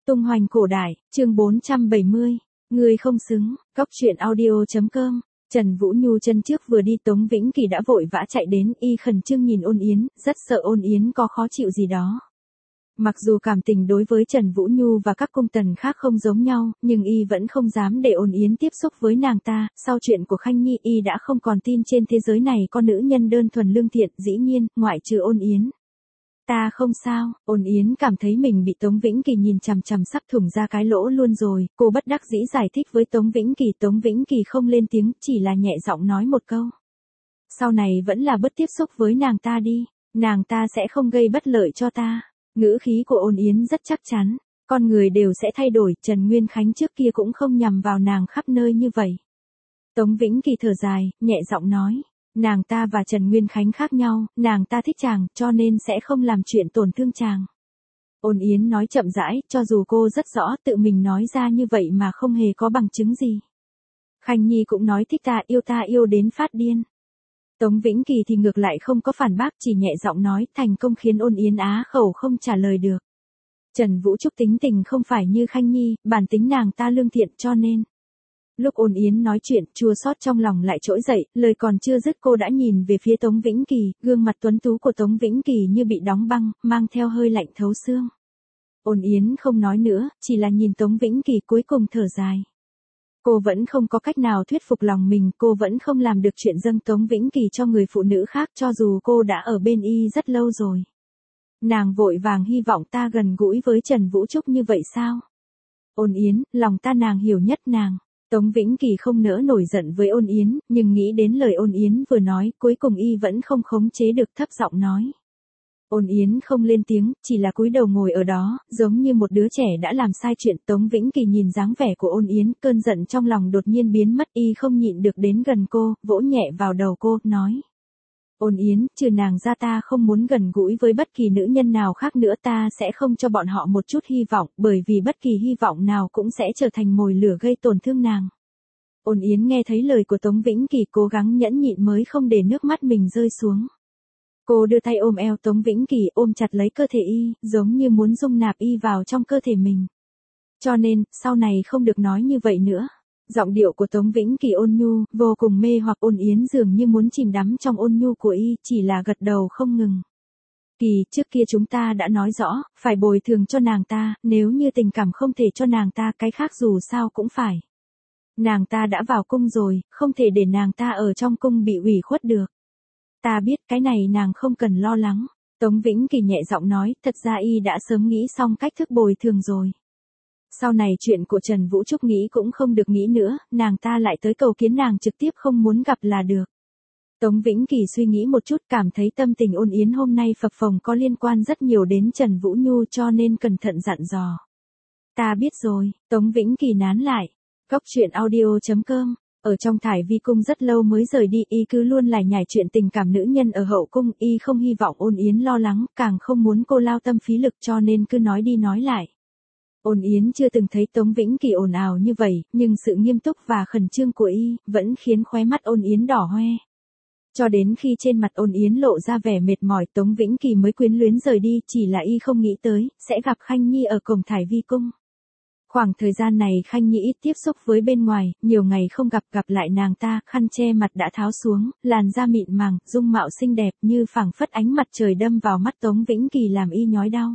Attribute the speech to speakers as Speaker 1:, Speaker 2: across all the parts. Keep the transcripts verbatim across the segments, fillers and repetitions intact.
Speaker 1: Tung hoành cổ đại, chương bốn trăm bảy mươi. Người không xứng, cóc truyện audio.com. Trần Vũ Nhu chân trước vừa đi Tống Vĩnh Kỳ đã vội vã chạy đến, y khẩn trương nhìn Ôn Yến, rất sợ Ôn Yến có khó chịu gì đó. Mặc dù cảm tình đối với Trần Vũ Nhu và các cung tần khác không giống nhau, nhưng y vẫn không dám để Ôn Yến tiếp xúc với nàng ta. Sau chuyện của Khanh Nhi, y đã không còn tin trên thế giới này có nữ nhân đơn thuần lương thiện, dĩ nhiên, ngoại trừ Ôn Yến. Ta không sao, Ôn Yến cảm thấy mình bị Tống Vĩnh Kỳ nhìn chằm chằm sắp thủng ra cái lỗ luôn rồi, cô bất đắc dĩ giải thích với Tống Vĩnh Kỳ. Tống Vĩnh Kỳ không lên tiếng, chỉ là nhẹ giọng nói một câu. Sau này vẫn là bớt tiếp xúc với nàng ta đi, nàng ta sẽ không gây bất lợi cho ta. Ngữ khí của Ôn Yến rất chắc chắn, con người đều sẽ thay đổi, Trần Nguyên Khánh trước kia cũng không nhằm vào nàng khắp nơi như vậy. Tống Vĩnh Kỳ thở dài, nhẹ giọng nói. Nàng ta và Trần Nguyên Khánh khác nhau, nàng ta thích chàng, cho nên sẽ không làm chuyện tổn thương chàng. Ôn Yến nói chậm rãi, cho dù cô rất rõ tự mình nói ra như vậy mà không hề có bằng chứng gì. Khanh Nhi cũng nói thích ta, yêu ta yêu đến phát điên. Tống Vĩnh Kỳ thì ngược lại không có phản bác, chỉ nhẹ giọng nói, thành công khiến Ôn Yến á khẩu không trả lời được. Trần Vũ Trúc tính tình không phải như Khanh Nhi, bản tính nàng ta lương thiện cho nên. Lúc Ôn Yến nói chuyện, chua xót trong lòng lại trỗi dậy, lời còn chưa dứt cô đã nhìn về phía Tống Vĩnh Kỳ, gương mặt tuấn tú của Tống Vĩnh Kỳ như bị đóng băng, mang theo hơi lạnh thấu xương. Ôn Yến không nói nữa, chỉ là nhìn Tống Vĩnh Kỳ cuối cùng thở dài. Cô vẫn không có cách nào thuyết phục lòng mình, cô vẫn không làm được chuyện dâng Tống Vĩnh Kỳ cho người phụ nữ khác cho dù cô đã ở bên y rất lâu rồi. Nàng vội vàng hy vọng ta gần gũi với Trần Vũ Trúc như vậy sao? Ôn Yến, lòng ta nàng hiểu nhất nàng. Tống Vĩnh Kỳ không nỡ nổi giận với Ôn Yến, nhưng nghĩ đến lời Ôn Yến vừa nói, cuối cùng y vẫn không khống chế được thấp giọng nói. Ôn Yến không lên tiếng, chỉ là cúi đầu ngồi ở đó, giống như một đứa trẻ đã làm sai chuyện. Tống Vĩnh Kỳ nhìn dáng vẻ của Ôn Yến, cơn giận trong lòng đột nhiên biến mất, y không nhịn được đến gần cô, vỗ nhẹ vào đầu cô, nói. Ôn Yến, trừ nàng ra ta không muốn gần gũi với bất kỳ nữ nhân nào khác nữa, ta sẽ không cho bọn họ một chút hy vọng, bởi vì bất kỳ hy vọng nào cũng sẽ trở thành mồi lửa gây tổn thương nàng. Ôn Yến nghe thấy lời của Tống Vĩnh Kỳ cố gắng nhẫn nhịn mới không để nước mắt mình rơi xuống. Cô đưa tay ôm eo Tống Vĩnh Kỳ, ôm chặt lấy cơ thể y, giống như muốn dung nạp y vào trong cơ thể mình. Cho nên, sau này không được nói như vậy nữa. Giọng điệu của Tống Vĩnh Kỳ ôn nhu, vô cùng mê hoặc. Ôn Yến dường như muốn chìm đắm trong ôn nhu của y, chỉ là gật đầu không ngừng. Kỳ, trước kia chúng ta đã nói rõ, phải bồi thường cho nàng ta, nếu như tình cảm không thể cho nàng ta, cái khác dù sao cũng phải. Nàng ta đã vào cung rồi, không thể để nàng ta ở trong cung bị ủy khuất được. Ta biết cái này nàng không cần lo lắng. Tống Vĩnh Kỳ nhẹ giọng nói, thật ra y đã sớm nghĩ xong cách thức bồi thường rồi. Sau này chuyện của Trần Vũ Trúc nghĩ cũng không được nghĩ nữa, nàng ta lại tới cầu kiến nàng trực tiếp không muốn gặp là được. Tống Vĩnh Kỳ suy nghĩ một chút, cảm thấy tâm tình Ôn Yến hôm nay phập phồng có liên quan rất nhiều đến Trần Vũ Nhu cho nên cẩn thận dặn dò. Ta biết rồi, Tống Vĩnh Kỳ nán lại. Cóc truyện audio.com. Ở trong Thải Vi cung rất lâu mới rời đi, y cứ luôn lải nhải chuyện tình cảm nữ nhân ở hậu cung, y không hy vọng Ôn Yến lo lắng, càng không muốn cô lao tâm phí lực cho nên cứ nói đi nói lại. Ôn Yến chưa từng thấy Tống Vĩnh Kỳ ồn ào như vậy, nhưng sự nghiêm túc và khẩn trương của y, vẫn khiến khóe mắt Ôn Yến đỏ hoe. Cho đến khi trên mặt Ôn Yến lộ ra vẻ mệt mỏi, Tống Vĩnh Kỳ mới quyến luyến rời đi, chỉ là y không nghĩ tới, sẽ gặp Khanh Nhi ở cổng Thải Vi cung. Khoảng thời gian này Khanh Nhi ít tiếp xúc với bên ngoài, nhiều ngày không gặp gặp lại nàng ta, khăn che mặt đã tháo xuống, làn da mịn màng, dung mạo xinh đẹp như phảng phất ánh mặt trời đâm vào mắt Tống Vĩnh Kỳ làm y nhói đau.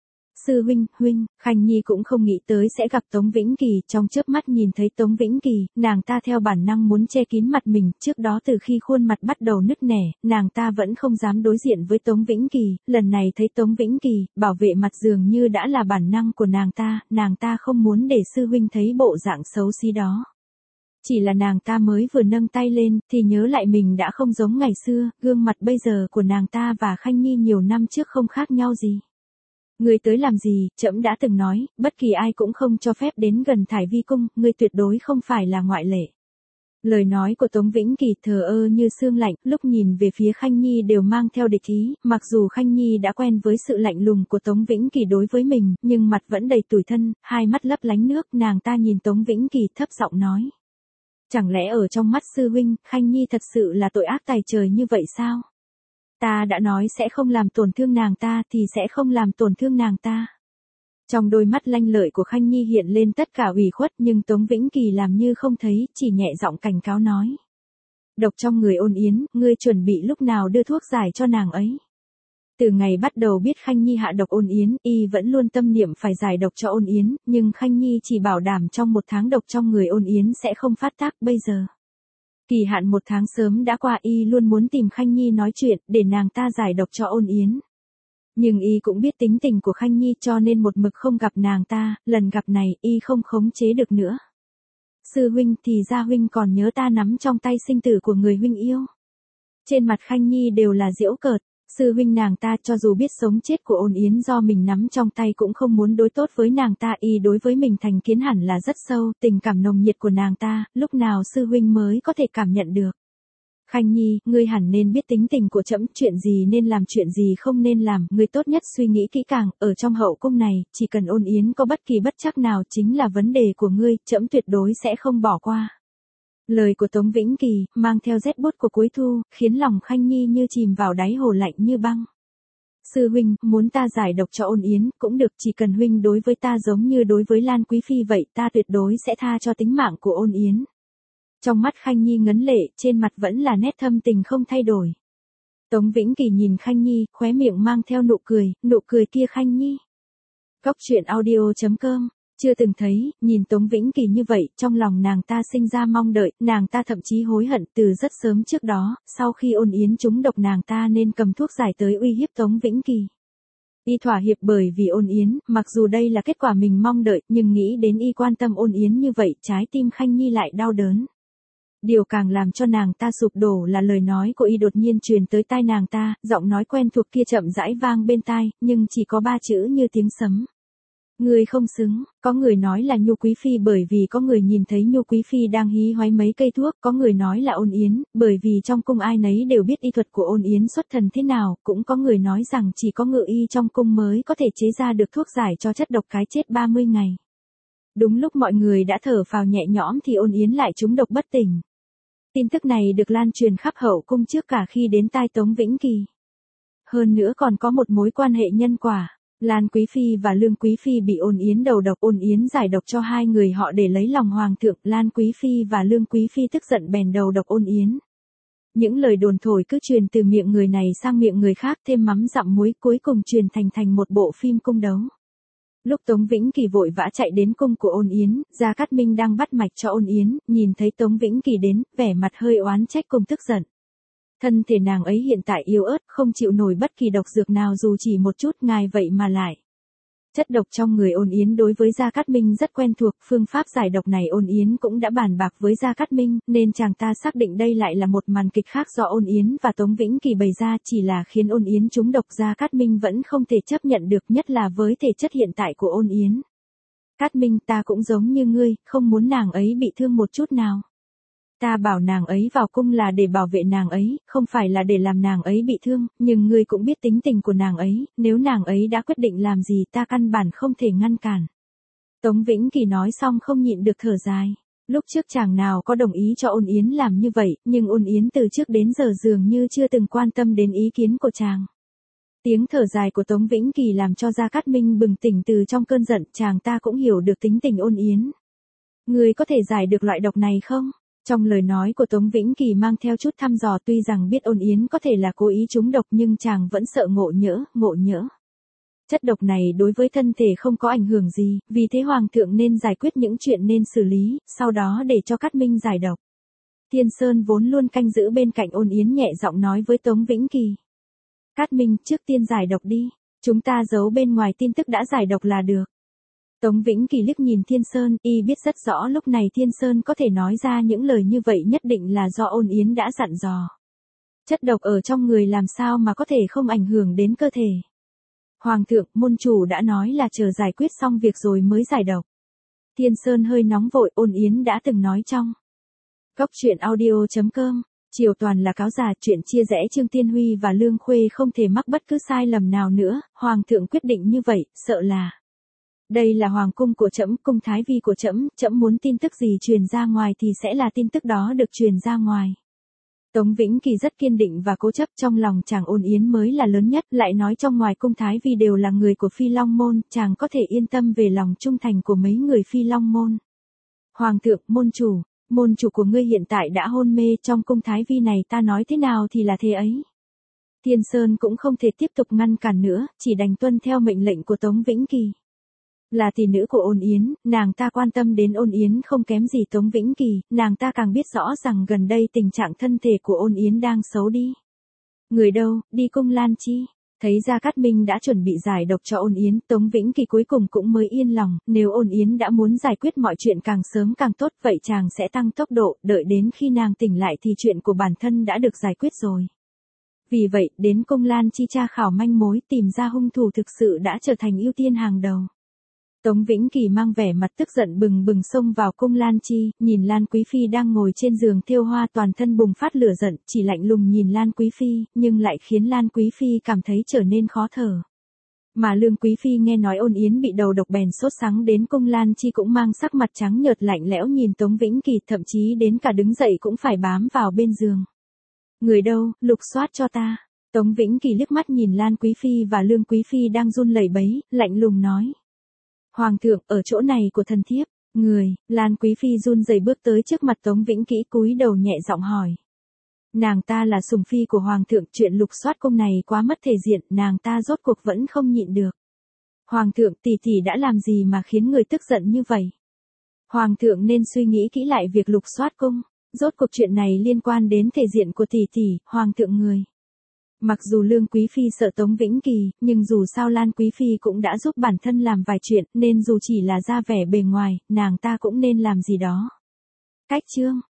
Speaker 1: Sư huynh, huynh, Khanh Nhi cũng không nghĩ tới sẽ gặp Tống Vĩnh Kỳ, trong chớp mắt nhìn thấy Tống Vĩnh Kỳ, nàng ta theo bản năng muốn che kín mặt mình, trước đó từ khi khuôn mặt bắt đầu nứt nẻ, nàng ta vẫn không dám đối diện với Tống Vĩnh Kỳ, lần này thấy Tống Vĩnh Kỳ, bảo vệ mặt dường như đã là bản năng của nàng ta, nàng ta không muốn để sư huynh thấy bộ dạng xấu xí đó. Chỉ là nàng ta mới vừa nâng tay lên, thì nhớ lại mình đã không giống ngày xưa, gương mặt bây giờ của nàng ta và Khanh Nhi nhiều năm trước không khác nhau gì. Ngươi tới làm gì, trẫm đã từng nói, bất kỳ ai cũng không cho phép đến gần Thải Vi cung, ngươi tuyệt đối không phải là ngoại lệ. Lời nói của Tống Vĩnh Kỳ thờ ơ như sương lạnh, lúc nhìn về phía Khanh Nhi đều mang theo địch ý, mặc dù Khanh Nhi đã quen với sự lạnh lùng của Tống Vĩnh Kỳ đối với mình, nhưng mặt vẫn đầy tủi thân, hai mắt lấp lánh nước, nàng ta nhìn Tống Vĩnh Kỳ thấp giọng nói. Chẳng lẽ ở trong mắt sư huynh, Khanh Nhi thật sự là tội ác tày trời như vậy sao? Ta đã nói sẽ không làm tổn thương nàng ta thì sẽ không làm tổn thương nàng ta. Trong đôi mắt lanh lợi của Khanh Nhi hiện lên tất cả ủy khuất nhưng Tống Vĩnh Kỳ làm như không thấy, chỉ nhẹ giọng cảnh cáo nói. Độc trong người Ôn Yến, ngươi chuẩn bị lúc nào đưa thuốc giải cho nàng ấy. Từ ngày bắt đầu biết Khanh Nhi hạ độc Ôn Yến, y vẫn luôn tâm niệm phải giải độc cho Ôn Yến, nhưng Khanh Nhi chỉ bảo đảm trong một tháng độc trong người Ôn Yến sẽ không phát tác. Bây giờ kỳ hạn một tháng sớm đã qua, y luôn muốn tìm Khanh Nhi nói chuyện, để nàng ta giải độc cho Ôn Yến. Nhưng y cũng biết tính tình của Khanh Nhi cho nên một mực không gặp nàng ta, lần gặp này y không khống chế được nữa. Sư huynh, thì ra huynh còn nhớ ta nắm trong tay sinh tử của người huynh yêu. Trên mặt Khanh Nhi đều là giễu cợt. Sư huynh, nàng ta cho dù biết sống chết của Ôn Yến do mình nắm trong tay cũng không muốn đối tốt với nàng ta, y đối với mình thành kiến hẳn là rất sâu, tình cảm nồng nhiệt của nàng ta, lúc nào sư huynh mới có thể cảm nhận được. Khanh Nhi, ngươi hẳn nên biết tính tình của trẫm, chuyện gì nên làm chuyện gì không nên làm, ngươi tốt nhất suy nghĩ kỹ càng, ở trong hậu cung này, chỉ cần Ôn Yến có bất kỳ bất trắc nào chính là vấn đề của ngươi, trẫm tuyệt đối sẽ không bỏ qua. Lời của Tống Vĩnh Kỳ, mang theo rét buốt của cuối thu, khiến lòng Khanh Nhi như chìm vào đáy hồ lạnh như băng. Sư huynh, muốn ta giải độc cho Ôn Yến, cũng được, chỉ cần huynh đối với ta giống như đối với Lan Quý Phi vậy, ta tuyệt đối sẽ tha cho tính mạng của Ôn Yến. Trong mắt Khanh Nhi ngấn lệ, trên mặt vẫn là nét thâm tình không thay đổi. Tống Vĩnh Kỳ nhìn Khanh Nhi, khóe miệng mang theo nụ cười, nụ cười kia Khanh Nhi. Góc truyện audio chấm com. Chưa từng thấy, nhìn Tống Vĩnh Kỳ như vậy, trong lòng nàng ta sinh ra mong đợi, nàng ta thậm chí hối hận từ rất sớm trước đó, sau khi Ôn Yến trúng độc nàng ta nên cầm thuốc giải tới uy hiếp Tống Vĩnh Kỳ. Y thỏa hiệp bởi vì Ôn Yến, mặc dù đây là kết quả mình mong đợi, nhưng nghĩ đến y quan tâm Ôn Yến như vậy, trái tim Khanh Nhi lại đau đớn. Điều càng làm cho nàng ta sụp đổ là lời nói của y đột nhiên truyền tới tai nàng ta, giọng nói quen thuộc kia chậm rãi vang bên tai, nhưng chỉ có ba chữ như tiếng sấm. Người không xứng, có người nói là Nhu Quý Phi bởi vì có người nhìn thấy Nhu Quý Phi đang hí hoáy mấy cây thuốc, có người nói là Ôn Yến, bởi vì trong cung ai nấy đều biết y thuật của Ôn Yến xuất thần thế nào, cũng có người nói rằng chỉ có ngự y trong cung mới có thể chế ra được thuốc giải cho chất độc cái chết ba mươi ngày. Đúng lúc mọi người đã thở phào nhẹ nhõm thì Ôn Yến lại trúng độc bất tỉnh. Tin tức này được lan truyền khắp hậu cung trước cả khi đến tai Tống Vĩnh Kỳ. Hơn nữa còn có một mối quan hệ nhân quả. Lan Quý Phi và Lương Quý Phi bị Ôn Yến đầu độc, Ôn Yến giải độc cho hai người họ để lấy lòng hoàng thượng, Lan Quý Phi và Lương Quý Phi tức giận bèn đầu độc Ôn Yến. Những lời đồn thổi cứ truyền từ miệng người này sang miệng người khác, thêm mắm dặm muối, cuối cùng truyền thành thành một bộ phim cung đấu. Lúc Tống Vĩnh Kỳ vội vã chạy đến cung của Ôn Yến, Gia Cát Minh đang bắt mạch cho Ôn Yến, nhìn thấy Tống Vĩnh Kỳ đến, vẻ mặt hơi oán trách cùng tức giận. Thân thể nàng ấy hiện tại yếu ớt, không chịu nổi bất kỳ độc dược nào dù chỉ một chút, ngài vậy mà lại. Chất độc trong người Ôn Yến đối với Gia Cát Minh rất quen thuộc, phương pháp giải độc này Ôn Yến cũng đã bàn bạc với Gia Cát Minh, nên chàng ta xác định đây lại là một màn kịch khác do Ôn Yến và Tống Vĩnh Kỳ bày ra, chỉ là khiến Ôn Yến trúng độc Gia Cát Minh vẫn không thể chấp nhận được, nhất là với thể chất hiện tại của Ôn Yến. Cát Minh, ta cũng giống như ngươi, không muốn nàng ấy bị thương một chút nào. Ta bảo nàng ấy vào cung là để bảo vệ nàng ấy, không phải là để làm nàng ấy bị thương, nhưng ngươi cũng biết tính tình của nàng ấy, nếu nàng ấy đã quyết định làm gì ta căn bản không thể ngăn cản. Tống Vĩnh Kỳ nói xong không nhịn được thở dài. Lúc trước chàng nào có đồng ý cho Ôn Yến làm như vậy, nhưng Ôn Yến từ trước đến giờ dường như chưa từng quan tâm đến ý kiến của chàng. Tiếng thở dài của Tống Vĩnh Kỳ làm cho Gia Cát Minh bừng tỉnh từ trong cơn giận, chàng ta cũng hiểu được tính tình Ôn Yến. Ngươi có thể giải được loại độc này không? Trong lời nói của Tống Vĩnh Kỳ mang theo chút thăm dò, tuy rằng biết Ôn Yến có thể là cố ý trúng độc nhưng chàng vẫn sợ ngộ nhỡ, ngộ nhỡ. Chất độc này đối với thân thể không có ảnh hưởng gì, vì thế Hoàng thượng nên giải quyết những chuyện nên xử lý, sau đó để cho Cát Minh giải độc. Thiên Sơn vốn luôn canh giữ bên cạnh Ôn Yến nhẹ giọng nói với Tống Vĩnh Kỳ. Cát Minh, trước tiên giải độc đi, chúng ta giấu bên ngoài tin tức đã giải độc là được. Tống Vĩnh Kỳ liếc nhìn Thiên Sơn, y biết rất rõ lúc này Thiên Sơn có thể nói ra những lời như vậy nhất định là do Ôn Yến đã dặn dò. Chất độc ở trong người làm sao mà có thể không ảnh hưởng đến cơ thể. Hoàng thượng, môn chủ đã nói là chờ giải quyết xong việc rồi mới giải độc. Thiên Sơn hơi nóng vội, Ôn Yến đã từng nói trong góc truyện audio chấm com. Triều toàn là cáo già, chuyện chia rẽ Trương Tiên Huy và Lương Khuê không thể mắc bất cứ sai lầm nào nữa, Hoàng thượng quyết định như vậy, sợ là. Đây là hoàng cung của trẫm, cung thái vi của trẫm, trẫm muốn tin tức gì truyền ra ngoài thì sẽ là tin tức đó được truyền ra ngoài. Tống Vĩnh Kỳ rất kiên định và cố chấp, trong lòng chàng Ôn Yến mới là lớn nhất, lại nói trong ngoài cung Thái Vi đều là người của Phi Long Môn, chàng có thể yên tâm về lòng trung thành của mấy người Phi Long Môn. Hoàng thượng, môn chủ, môn chủ của ngươi hiện tại đã hôn mê, trong cung Thái Vi này ta nói thế nào thì là thế ấy. Thiên Sơn cũng không thể tiếp tục ngăn cản nữa, chỉ đành tuân theo mệnh lệnh của Tống Vĩnh Kỳ. Là tỷ nữ của Ôn Yến, nàng ta quan tâm đến Ôn Yến không kém gì Tống Vĩnh Kỳ, nàng ta càng biết rõ rằng gần đây tình trạng thân thể của Ôn Yến đang xấu đi. Người đâu, đi cung Lan Chi. Thấy Gia Cát Minh đã chuẩn bị giải độc cho Ôn Yến, Tống Vĩnh Kỳ cuối cùng cũng mới yên lòng, nếu Ôn Yến đã muốn giải quyết mọi chuyện càng sớm càng tốt, vậy chàng sẽ tăng tốc độ, đợi đến khi nàng tỉnh lại thì chuyện của bản thân đã được giải quyết rồi. Vì vậy, đến cung Lan Chi tra khảo manh mối, tìm ra hung thủ thực sự đã trở thành ưu tiên hàng đầu. Tống Vĩnh Kỳ mang vẻ mặt tức giận bừng bừng xông vào cung Lan Chi, nhìn Lan Quý Phi đang ngồi trên giường thêu hoa toàn thân bùng phát lửa giận, chỉ lạnh lùng nhìn Lan Quý Phi, nhưng lại khiến Lan Quý Phi cảm thấy trở nên khó thở. Mà Lương Quý Phi nghe nói Ôn Yến bị đầu độc bèn sốt sắng đến cung Lan Chi cũng mang sắc mặt trắng nhợt lạnh lẽo nhìn Tống Vĩnh Kỳ, thậm chí đến cả đứng dậy cũng phải bám vào bên giường. Người đâu, lục soát cho ta. Tống Vĩnh Kỳ liếc mắt nhìn Lan Quý Phi và Lương Quý Phi đang run lẩy bẩy, lạnh lùng nói. Hoàng thượng, ở chỗ này của thần thiếp, người, Lan Quý Phi run rẩy bước tới trước mặt Tống Vĩnh Kỳ cúi đầu nhẹ giọng hỏi. Nàng ta là sủng phi của Hoàng thượng, chuyện lục soát cung này quá mất thể diện, nàng ta rốt cuộc vẫn không nhịn được. Hoàng thượng, tỷ tỷ đã làm gì mà khiến người tức giận như vậy? Hoàng thượng nên suy nghĩ kỹ lại việc lục soát cung, rốt cuộc chuyện này liên quan đến thể diện của tỷ tỷ, Hoàng thượng người. Mặc dù Lương Quý Phi sợ Tống Vĩnh Kỳ, nhưng dù sao Lan Quý Phi cũng đã giúp bản thân làm vài chuyện, nên dù chỉ là ra vẻ bề ngoài, nàng ta cũng nên làm gì đó. Cách chương